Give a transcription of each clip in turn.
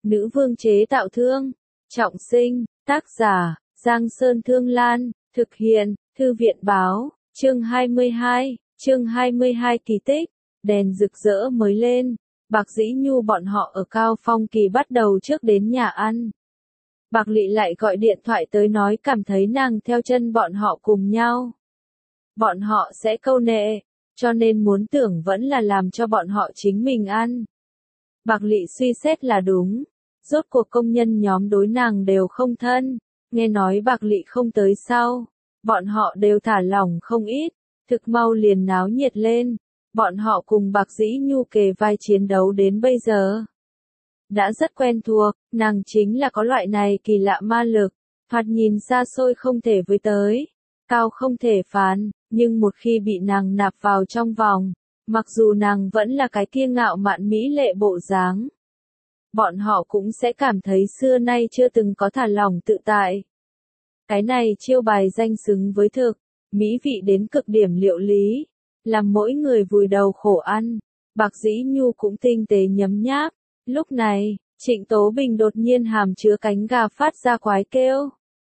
Nữ vương chế tạo thương. Trọng sinh. Tác giả, Giang Sơn Thương Lan. Thực hiện, Thư viện Báo. Chương 22. Chương 22 kỳ tích. Đèn rực rỡ mới lên. Bạc Dĩ Nhu bọn họ ở Cao Phong Kỳ bắt đầu trước đến nhà ăn. Bạc Lị lại gọi điện thoại tới nói cảm thấy nàng theo chân bọn họ cùng nhau. Bọn họ sẽ câu nệ, cho nên muốn tưởng vẫn là làm cho bọn họ chính mình ăn. Bạc Lị suy xét là đúng. Rốt cuộc công nhân nhóm đối nàng đều không thân. Nghe nói Bạc Lị không tới sau. Bọn họ đều thả lỏng không ít. Thực mau liền náo nhiệt lên. Bọn họ cùng Bạc Dĩ Nhu kề vai chiến đấu đến bây giờ. Đã rất quen thuộc, nàng chính là có loại này kỳ lạ ma lực. Thoạt nhìn xa xôi không thể với tới. Cao không thể phán, nhưng một khi bị nàng nạp vào trong vòng. Mặc dù nàng vẫn là cái kia ngạo mạn mỹ lệ bộ dáng. Bọn họ cũng sẽ cảm thấy xưa nay chưa từng có thả lỏng tự tại. Cái này chiêu bài danh xứng với thực, mỹ vị đến cực điểm liệu lý. Làm mỗi người vùi đầu khổ ăn. Bạc Dĩ Nhu cũng tinh tế nhấm nháp. Lúc này, Trịnh Tố Bình đột nhiên hàm chứa cánh gà phát ra quái kêu.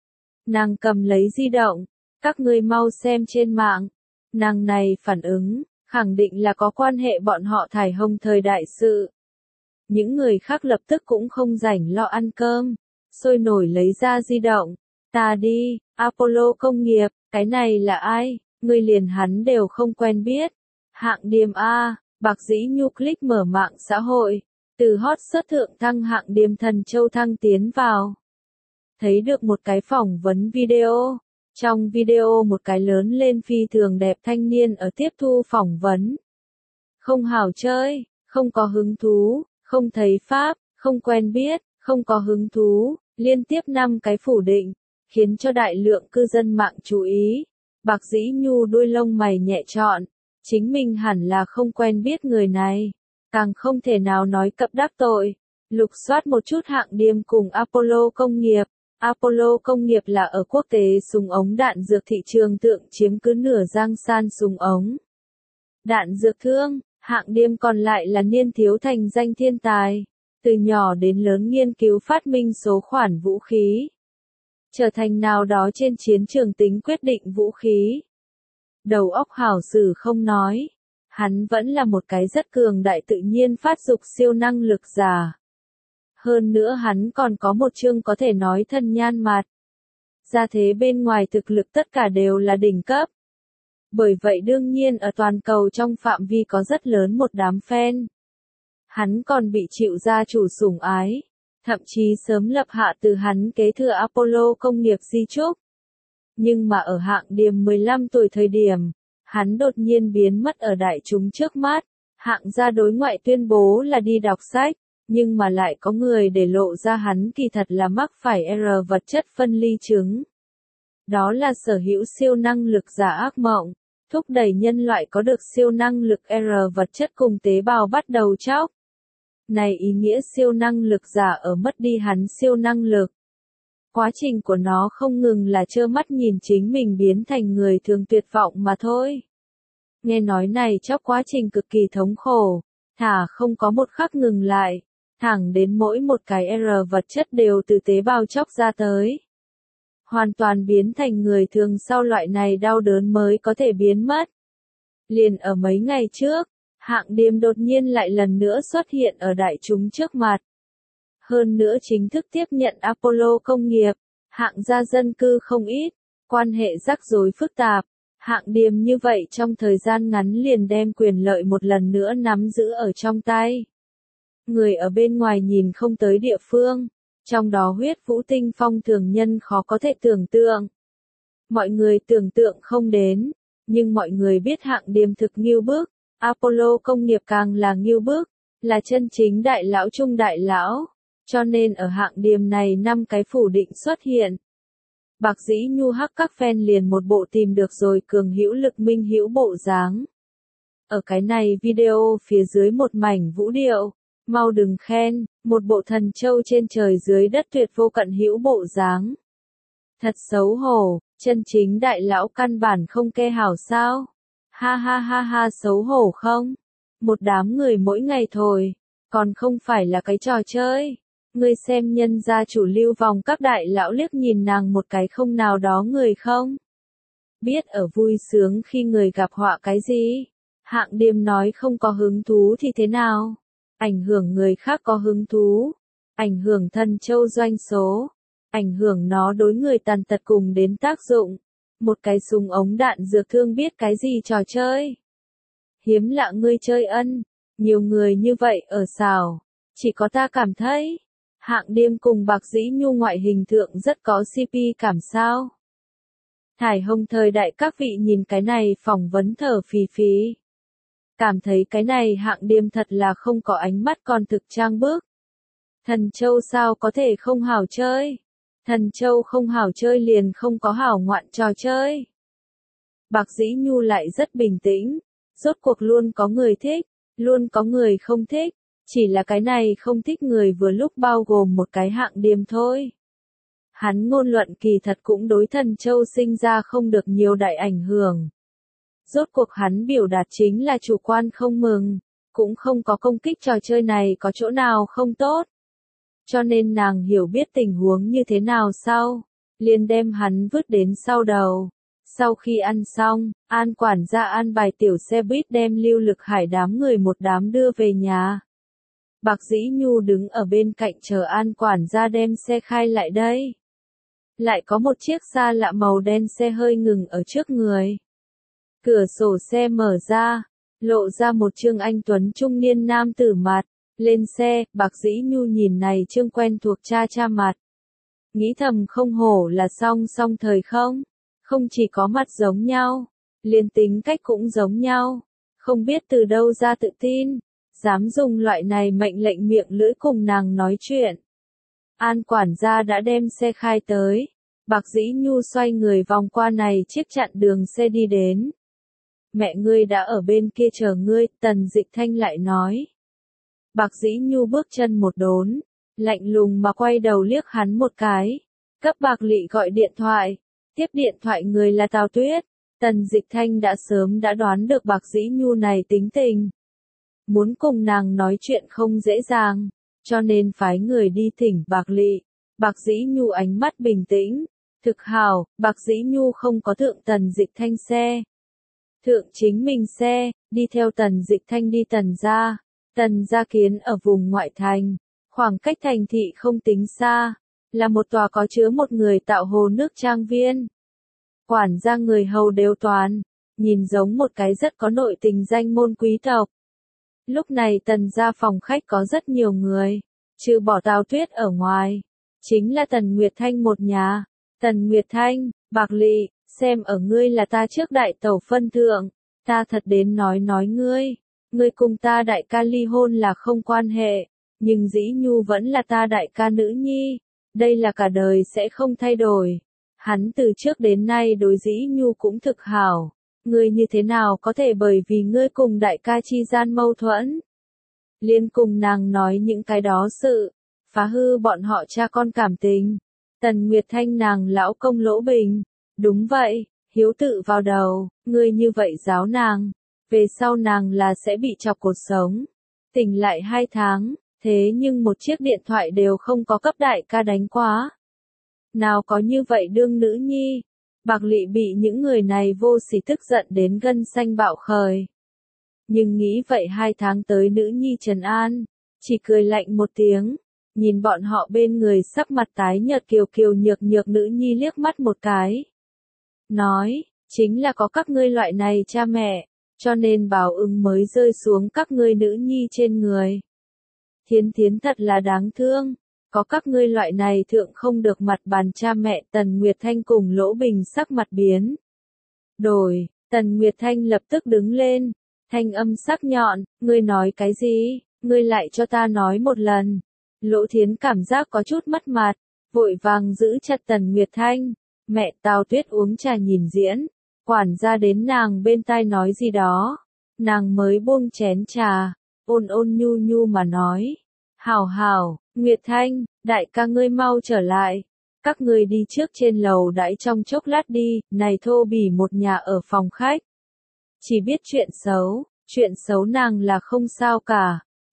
Nàng cầm lấy di động. Các ngươi mau xem trên mạng. Nàng này phản ứng, khẳng định là có quan hệ bọn họ thải hồng thời đại sự. Những người khác lập tức cũng không rảnh lo ăn cơm. Sôi nổi lấy ra di động. Ta đi, Apollo công nghiệp, cái này là ai? Ngươi liền hắn đều không quen biết. Hạng điềm A, Bạc Dĩ Nhu click mở mạng xã hội. Từ hot search thượng thăng hạng điềm Thần Châu thăng tiến vào. Thấy được một cái phỏng vấn video. Trong video một cái lớn lên phi thường đẹp thanh niên ở tiếp thu phỏng vấn. Không hảo chơi, không có hứng thú, không thấy pháp, không quen biết, không có hứng thú, liên tiếp 5 cái phủ định, khiến cho đại lượng cư dân mạng chú ý. Bạc Dĩ Nhu đuôi lông mày nhẹ trọn, chính mình hẳn là không quen biết người này, càng không thể nào nói cập đắc tội. Lục soát một chút hạng điềm cùng Apollo công nghiệp. Apollo công nghiệp là ở quốc tế súng ống đạn dược thị trường tượng chiếm cứ nửa giang san súng ống. Đạn dược thương, hạng điềm còn lại là niên thiếu thành danh thiên tài, từ nhỏ đến lớn nghiên cứu phát minh số khoản vũ khí. Trở thành nào đó trên chiến trường tính quyết định vũ khí. Đầu óc hảo sử không nói, hắn vẫn là một cái rất cường đại tự nhiên phát dục siêu năng lực giả. Hơn nữa hắn còn có một chương có thể nói thân nhan mặt. Ra thế bên ngoài thực lực tất cả đều là đỉnh cấp. Bởi vậy đương nhiên ở toàn cầu trong phạm vi có rất lớn một đám fan. Hắn còn bị chịu gia chủ sủng ái. Thậm chí sớm lập hạ từ hắn kế thừa Apollo công nghiệp di chúc. Nhưng mà ở hạng điềm 15 tuổi thời điểm, hắn đột nhiên biến mất ở đại chúng trước mắt. Hạng gia đối ngoại tuyên bố là đi đọc sách. Nhưng mà lại có người để lộ ra hắn kỳ thật là mắc phải R vật chất phân ly chứng. Đó là sở hữu siêu năng lực giả ác mộng, thúc đẩy nhân loại có được siêu năng lực R vật chất cùng tế bào bắt đầu chóc. Này ý nghĩa siêu năng lực giả ở mất đi hắn siêu năng lực. Quá trình của nó không ngừng là trơ mắt nhìn chính mình biến thành người thường tuyệt vọng mà thôi. Nghe nói này chóc quá trình cực kỳ thống khổ, thả không có một khắc ngừng lại. Thẳng đến mỗi một cái R vật chất đều từ tế bào chóc ra tới. Hoàn toàn biến thành người thường sau loại này đau đớn mới có thể biến mất. Liền ở mấy ngày trước, hạng điềm đột nhiên lại lần nữa xuất hiện ở đại chúng trước mặt. Hơn nữa chính thức tiếp nhận Apollo công nghiệp, hạng gia dân cư không ít, quan hệ rắc rối phức tạp. Hạng điềm như vậy trong thời gian ngắn liền đem quyền lợi một lần nữa nắm giữ ở trong tay. Người ở bên ngoài nhìn không tới địa phương, trong đó huyết vũ tinh phong thường nhân khó có thể tưởng tượng. Mọi người tưởng tượng không đến, nhưng mọi người biết hạng điềm thực nghiêu bức, Apollo công nghiệp càng là nghiêu bức, là chân chính đại lão trung đại lão, cho nên ở hạng điềm này 5 cái phủ định xuất hiện. Bạc Dĩ Nhu hắc các fan liền một bộ tìm được rồi cường hữu lực minh hữu bộ dáng. Ở cái này video phía dưới một mảnh vũ điệu. Mau đừng khen, một bộ thần châu trên trời dưới đất tuyệt vô cận hữu bộ dáng. Thật xấu hổ, chân chính đại lão căn bản không kê hảo sao? Ha ha ha ha xấu hổ không? Một đám người mỗi ngày thôi, còn không phải là cái trò chơi. Ngươi xem nhân gia chủ lưu vòng các đại lão liếc nhìn nàng một cái không nào đó người không? Biết ở vui sướng khi người gặp họa cái gì? Hạng Điềm nói không có hứng thú thì thế nào? Ảnh hưởng người khác có hứng thú, ảnh hưởng Thần Châu doanh số, ảnh hưởng nó đối người tàn tật cùng đến tác dụng. Một cái súng ống đạn dược thương biết cái gì trò chơi? Hiếm lạ ngươi chơi ân, nhiều người như vậy ở xào, chỉ có ta cảm thấy. Hạng Điềm cùng Bạc Dĩ Nhu ngoại hình thượng rất có CP cảm sao. Thải Hồng thời đại các vị nhìn cái này phỏng vấn thở phì phì. Cảm thấy cái này Hạng Điềm thật là không có ánh mắt còn thực trang bước. Thần Châu sao có thể không hảo chơi? Thần Châu không hảo chơi liền không có hảo ngoạn trò chơi. Bạc Dĩ Nhu lại rất bình tĩnh, rốt cuộc luôn có người thích, luôn có người không thích, chỉ là cái này không thích người vừa lúc bao gồm một cái Hạng Điềm thôi. Hắn ngôn luận kỳ thật cũng đối Thần Châu sinh ra không được nhiều đại ảnh hưởng. Rốt cuộc hắn biểu đạt chính là chủ quan không mừng, cũng không có công kích trò chơi này có chỗ nào không tốt. Cho nên nàng hiểu biết tình huống như thế nào sau, liền đem hắn vứt đến sau đầu. Sau khi ăn xong, An quản gia an bài tiểu xe buýt đem Lưu Lực Hải đám người một đám đưa về nhà. Bạc Dĩ Nhu đứng ở bên cạnh chờ An quản gia đem xe khai lại đây. Lại có một chiếc xa lạ màu đen xe hơi ngừng ở trước người. Cửa sổ xe mở ra, lộ ra một trương anh tuấn trung niên nam tử mặt. Lên xe, Bạc Dĩ Nhu nhìn này trương quen thuộc cha mặt. Nghĩ thầm không hổ là song thời không? Không chỉ có mặt giống nhau, liền tính cách cũng giống nhau. Không biết từ đâu ra tự tin, dám dùng loại này mệnh lệnh miệng lưỡi cùng nàng nói chuyện. An quản gia đã đem xe khai tới. Bạc Dĩ Nhu xoay người vòng qua này chiếc chặn đường xe đi đến. Mẹ ngươi đã ở bên kia chờ ngươi, Tần Dịch Thanh lại nói. Bạc Dĩ Nhu bước chân một đốn, lạnh lùng mà quay đầu liếc hắn một cái. Cấp Bạc Lị gọi điện thoại, tiếp điện thoại người là Tào Tuyết. Tần Dịch Thanh đã sớm đã đoán được Bạc Dĩ Nhu này tính tình. Muốn cùng nàng nói chuyện không dễ dàng, cho nên phái người đi thỉnh Bạc Lị. Bạc Dĩ Nhu ánh mắt bình tĩnh, thực hào, Bạc Dĩ Nhu không có thượng Tần Dịch Thanh xe. Thượng chính mình xe, đi theo Tần Dịch Thanh đi Tần gia. Tần gia kiến ở vùng ngoại thành, khoảng cách thành thị không tính xa, là một tòa có chứa một người tạo hồ nước trang viên. Quản gia người hầu đều toàn, nhìn giống một cái rất có nội tình danh môn quý tộc. Lúc này Tần gia phòng khách có rất nhiều người, trừ bỏ Tào Tuyết ở ngoài, chính là Tần Nguyệt Thanh một nhà. Tần Nguyệt Thanh, Bạc Lị, xem ở ngươi là ta trước đại tẩu phân thượng, ta thật đến nói ngươi. Ngươi cùng ta đại ca ly hôn là không quan hệ, nhưng Dĩ Nhu vẫn là ta đại ca nữ nhi, đây là cả đời sẽ không thay đổi. Hắn từ trước đến nay đối Dĩ Nhu cũng thực hảo, ngươi như thế nào có thể bởi vì ngươi cùng đại ca chi gian mâu thuẫn, liên cùng nàng nói những cái đó sự, phá hư bọn họ cha con cảm tình. Tần Nguyệt Thanh nàng lão công Lỗ Bình, đúng vậy, hiếu tự vào đầu, ngươi như vậy giáo nàng. Về sau nàng là sẽ bị chọc cột sống. Tỉnh lại 2 tháng, thế nhưng một chiếc điện thoại đều không có cấp đại ca đánh quá. Nào có như vậy đương nữ nhi. Bạc Lị bị những người này vô sỉ tức giận đến gân xanh bạo khởi. Nhưng nghĩ vậy 2 tháng tới nữ nhi trấn an, chỉ cười lạnh một tiếng, nhìn bọn họ bên người sắc mặt tái nhợt kiều kiều nhược nhược nữ nhi liếc mắt một cái. Nói, chính là có các ngươi loại này cha mẹ, cho nên báo ứng mới rơi xuống các ngươi nữ nhi trên người. Thiến Thiến thật là đáng thương, có các ngươi loại này thượng không được mặt bàn cha mẹ. Tần Nguyệt Thanh cùng Lỗ Bình sắc mặt biến đổi. Tần Nguyệt Thanh lập tức đứng lên, thanh âm sắc nhọn, ngươi nói cái gì, ngươi lại cho ta nói một lần. Lỗ Thiến cảm giác có chút mất mặt, vội vàng giữ chặt Tần Nguyệt Thanh. Mẹ Tào Tuyết uống trà nhìn diễn, quản gia đến nàng bên tai nói gì đó, nàng mới buông chén trà, ôn nhu nhu mà nói, hảo, Nguyệt Thanh, đại ca ngươi mau trở lại, các ngươi đi trước trên lầu đãi trong chốc lát đi. Này thô bỉ một nhà ở phòng khách, chỉ biết chuyện xấu nàng là không sao cả,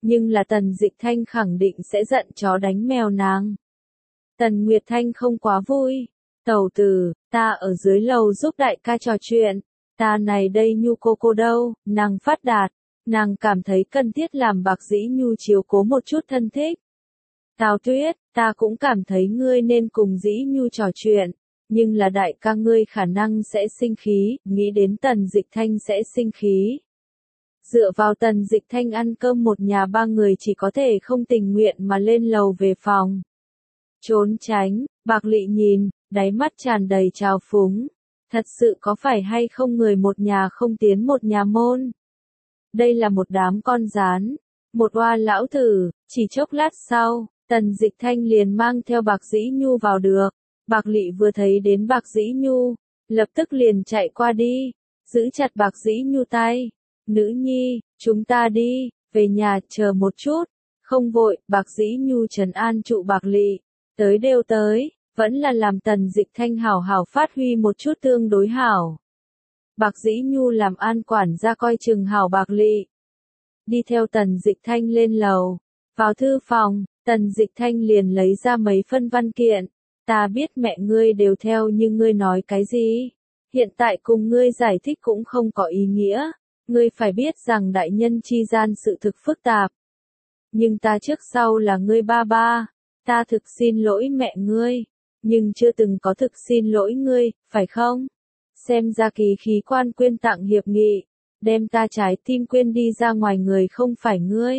nhưng là Tần Dịch Thanh khẳng định sẽ giận chó đánh mèo nàng. Tần Nguyệt Thanh không quá vui. Tẩu tử, ta ở dưới lầu giúp đại ca trò chuyện. Ta này đây Nhu cô đâu, nàng phát đạt. Nàng cảm thấy cần thiết làm Bạc Dĩ Nhu chiếu cố một chút thân thích. Tào Tuyết, ta cũng cảm thấy ngươi nên cùng Dĩ Nhu trò chuyện. Nhưng là đại ca ngươi khả năng sẽ sinh khí, nghĩ đến Tần Dịch Thanh sẽ sinh khí. Dựa vào Tần Dịch Thanh ăn cơm một nhà ba người chỉ có thể không tình nguyện mà lên lầu về phòng. Trốn tránh, Bạc Lị nhìn, đáy mắt tràn đầy trào phúng. Thật sự có phải hay không người một nhà không tiến một nhà môn? Đây là một đám con gián, một oa lão tử, chỉ chốc lát sau, Tần Dịch Thanh liền mang theo Bạc Dĩ Nhu vào được. Bạc Lị vừa thấy đến Bạc Dĩ Nhu, lập tức liền chạy qua đi, giữ chặt Bạc Dĩ Nhu tay. Nữ nhi, chúng ta đi, về nhà chờ một chút, không vội, Bạc Dĩ Nhu trấn an trụ Bạc Lị, tới đều tới, vẫn là làm Tần Dịch Thanh hảo hảo phát huy một chút tương đối hảo. Bạc Dĩ Nhu làm an quản gia coi chừng hảo Bạc Lị. Đi theo Tần Dịch Thanh lên lầu, vào thư phòng, Tần Dịch Thanh liền lấy ra mấy phân văn kiện. Ta biết mẹ ngươi đều theo nhưng ngươi nói cái gì? Hiện tại cùng ngươi giải thích cũng không có ý nghĩa. Ngươi phải biết rằng đại nhân chi gian sự thực phức tạp. Nhưng ta trước sau là ngươi ba ba. Ta thực xin lỗi mẹ ngươi. Nhưng chưa từng có thực xin lỗi ngươi, phải không? Xem ra kỳ khí quan quyên tặng hiệp nghị. Đem ta trái tim quyên đi ra ngoài người không phải ngươi.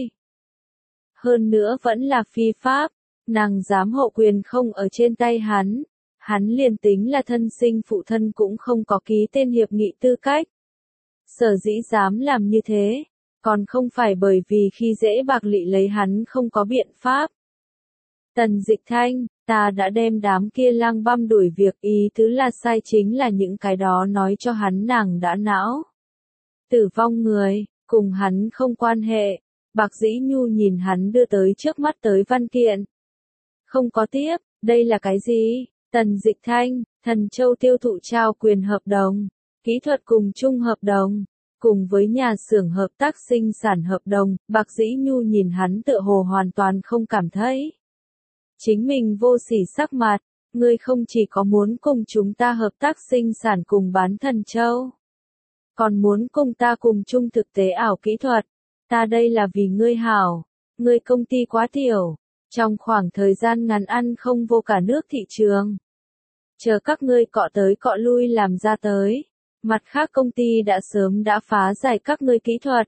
Hơn nữa vẫn là phi pháp. Nàng dám hộ quyền không ở trên tay hắn. Hắn liền tính là thân sinh phụ thân cũng không có ký tên hiệp nghị tư cách. Sở dĩ dám làm như thế, còn không phải bởi vì khi dễ Bạc Lị lấy hắn không có biện pháp. Tần Dịch Thanh, ta đã đem đám kia lang băm đuổi việc, ý tứ là sai chính là những cái đó nói cho hắn nàng đã não. Tử vong người, cùng hắn không quan hệ. Bạc Dĩ Nhu nhìn hắn đưa tới trước mắt tới văn kiện. Không có tiếp, đây là cái gì? Tần Dịch Thanh, Thần Châu tiêu thụ trao quyền hợp đồng, kỹ thuật cùng chung hợp đồng, cùng với nhà xưởng hợp tác sinh sản hợp đồng. Bạc Dĩ Nhu nhìn hắn tựa hồ hoàn toàn không cảm thấy chính mình vô sỉ sắc mặt. Ngươi không chỉ có muốn cùng chúng ta hợp tác sinh sản cùng bán Thần Châu, còn muốn cùng ta cùng chung thực tế ảo kỹ thuật. Ta đây là vì ngươi hảo. Ngươi công ty quá tiểu, trong khoảng thời gian ngắn ăn không vô cả nước thị trường. Chờ các ngươi cọ tới cọ lui làm ra tới. Mặt khác công ty đã sớm đã phá giải các ngươi kỹ thuật.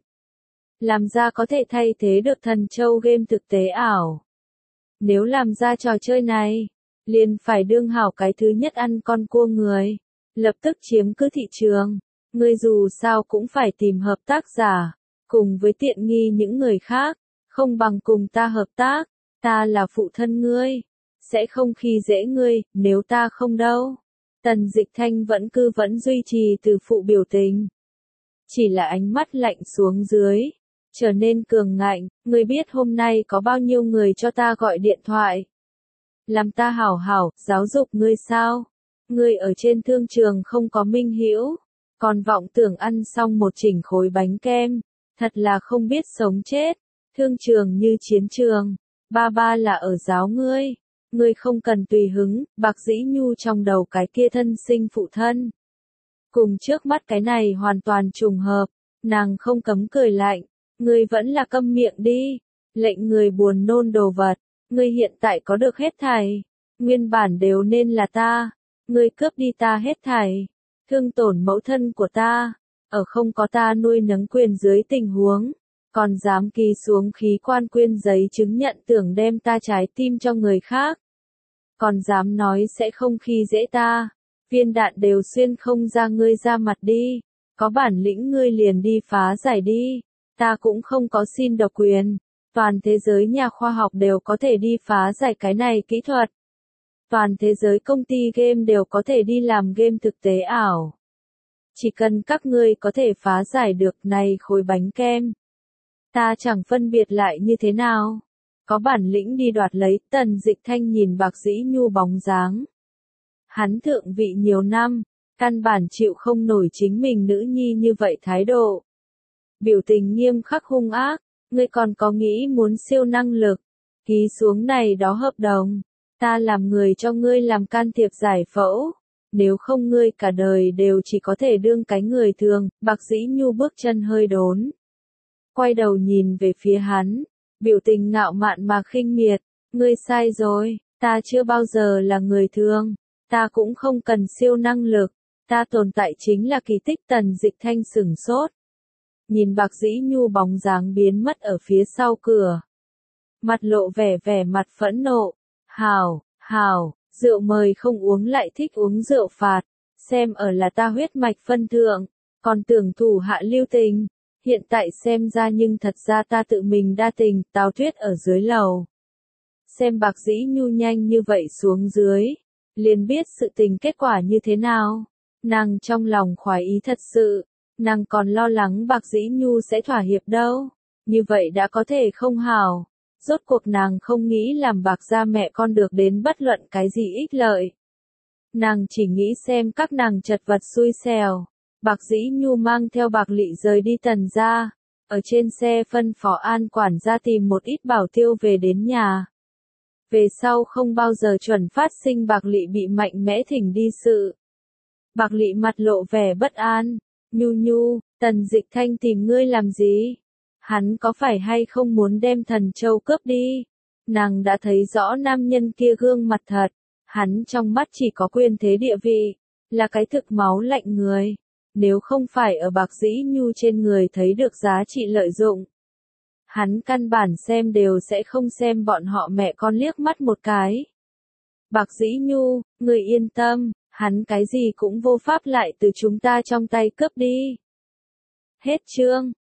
Làm ra có thể thay thế được Thần Châu game thực tế ảo. Nếu làm ra trò chơi này, liền phải đương hảo cái thứ nhất ăn con cua người. Lập tức chiếm cứ thị trường. Ngươi dù sao cũng phải tìm hợp tác giả. Cùng với tiện nghi những người khác. Không bằng cùng ta hợp tác. Ta là phụ thân ngươi. Sẽ không khi dễ ngươi, nếu ta không đâu. Tần Dịch Thanh vẫn duy trì từ phụ biểu tình. Chỉ là ánh mắt lạnh xuống dưới. Trở nên cường ngạnh. Ngươi biết hôm nay có bao nhiêu người cho ta gọi điện thoại. Làm ta hảo hảo, giáo dục ngươi sao? Ngươi ở trên thương trường không có minh hữu. Còn vọng tưởng ăn xong một chỉnh khối bánh kem. Thật là không biết sống chết. Thương trường như chiến trường. Ba ba là ở giáo ngươi. Ngươi không cần tùy hứng. Bạc Dĩ Nhu trong đầu cái kia thân sinh phụ thân. Cùng trước mắt cái này hoàn toàn trùng hợp. Nàng không cấm cười lạnh. Ngươi vẫn là câm miệng đi. Lệnh người buồn nôn đồ vật. Ngươi hiện tại có được hết thảy. Nguyên bản đều nên là ta. Ngươi cướp đi ta hết thảy. Thương tổn mẫu thân của ta. Ở không có ta nuôi nấng quyền dưới tình huống. Còn dám ký xuống khí quan quyên giấy chứng nhận tưởng đem ta trái tim cho người khác. Còn dám nói sẽ không khi dễ ta. Viên đạn đều xuyên không ra ngươi ra mặt đi. Có bản lĩnh ngươi liền đi phá giải đi. Ta cũng không có xin độc quyền. Toàn thế giới nhà khoa học đều có thể đi phá giải cái này kỹ thuật. Toàn thế giới công ty game đều có thể đi làm game thực tế ảo. Chỉ cần các ngươi có thể phá giải được này khối bánh kem. Ta chẳng phân biệt lại như thế nào. Có bản lĩnh đi đoạt lấy. Tần Dịch Thanh nhìn Bạc Dĩ Nhu bóng dáng. Hắn thượng vị nhiều năm. Căn bản chịu không nổi chính mình nữ nhi như vậy thái độ. Biểu tình nghiêm khắc hung ác. ngươi còn có nghĩ muốn siêu năng lực, ký xuống này đó hợp đồng, ta làm người cho ngươi làm can thiệp giải phẫu, nếu không ngươi cả đời đều chỉ có thể đương cái người thường. Bạc Dĩ Nhu bước chân hơi đốn, quay đầu nhìn về phía hắn, biểu tình ngạo mạn mà khinh miệt, ngươi sai rồi, ta chưa bao giờ là người thường, ta cũng không cần siêu năng lực, ta tồn tại chính là kỳ tích. Tần Dịch Thanh sửng sốt, nhìn Bạc Dĩ Nhu bóng dáng biến mất ở phía sau cửa, mặt lộ vẻ mặt phẫn nộ, hảo, rượu mời không uống lại thích uống rượu phạt, xem ở là ta huyết mạch phân thượng, còn tưởng thủ hạ lưu tình, hiện tại xem ra nhưng thật ra ta tự mình đa tình. Tào Thuyết ở dưới lầu, xem Bạc Dĩ Nhu nhanh như vậy xuống dưới, liền biết sự tình kết quả như thế nào, nàng trong lòng khoái ý thật sự, nàng còn lo lắng Bạc Dĩ Nhu sẽ thỏa hiệp đâu, như vậy đã có thể không hảo. Rốt cuộc nàng không nghĩ làm Bạc gia mẹ con được đến bất luận cái gì ích lợi. Nàng chỉ nghĩ xem các nàng chật vật xui xẻo. Bạc Dĩ Nhu mang theo Bạc Lị rời đi Tần gia, ở trên xe phân phó An quản gia tìm một ít bảo tiêu về đến nhà. Về sau không bao giờ chuẩn phát sinh Bạc Lị bị mạnh mẽ thỉnh đi sự. Bạc Lị mặt lộ vẻ bất an, Nhu, Tần Dịch Thanh tìm ngươi làm gì? Hắn có phải hay không muốn đem Thần Châu cướp đi? Nàng đã thấy rõ nam nhân kia gương mặt thật, hắn trong mắt chỉ có quyền thế địa vị, là cái thực máu lạnh người. Nếu không phải ở Bạc Dĩ Nhu trên người thấy được giá trị lợi dụng, hắn căn bản xem đều sẽ không xem bọn họ mẹ con liếc mắt một cái. Bạc Dĩ Nhu, người yên tâm, hắn cái gì cũng vô pháp lại từ chúng ta trong tay cướp đi. Hết chương.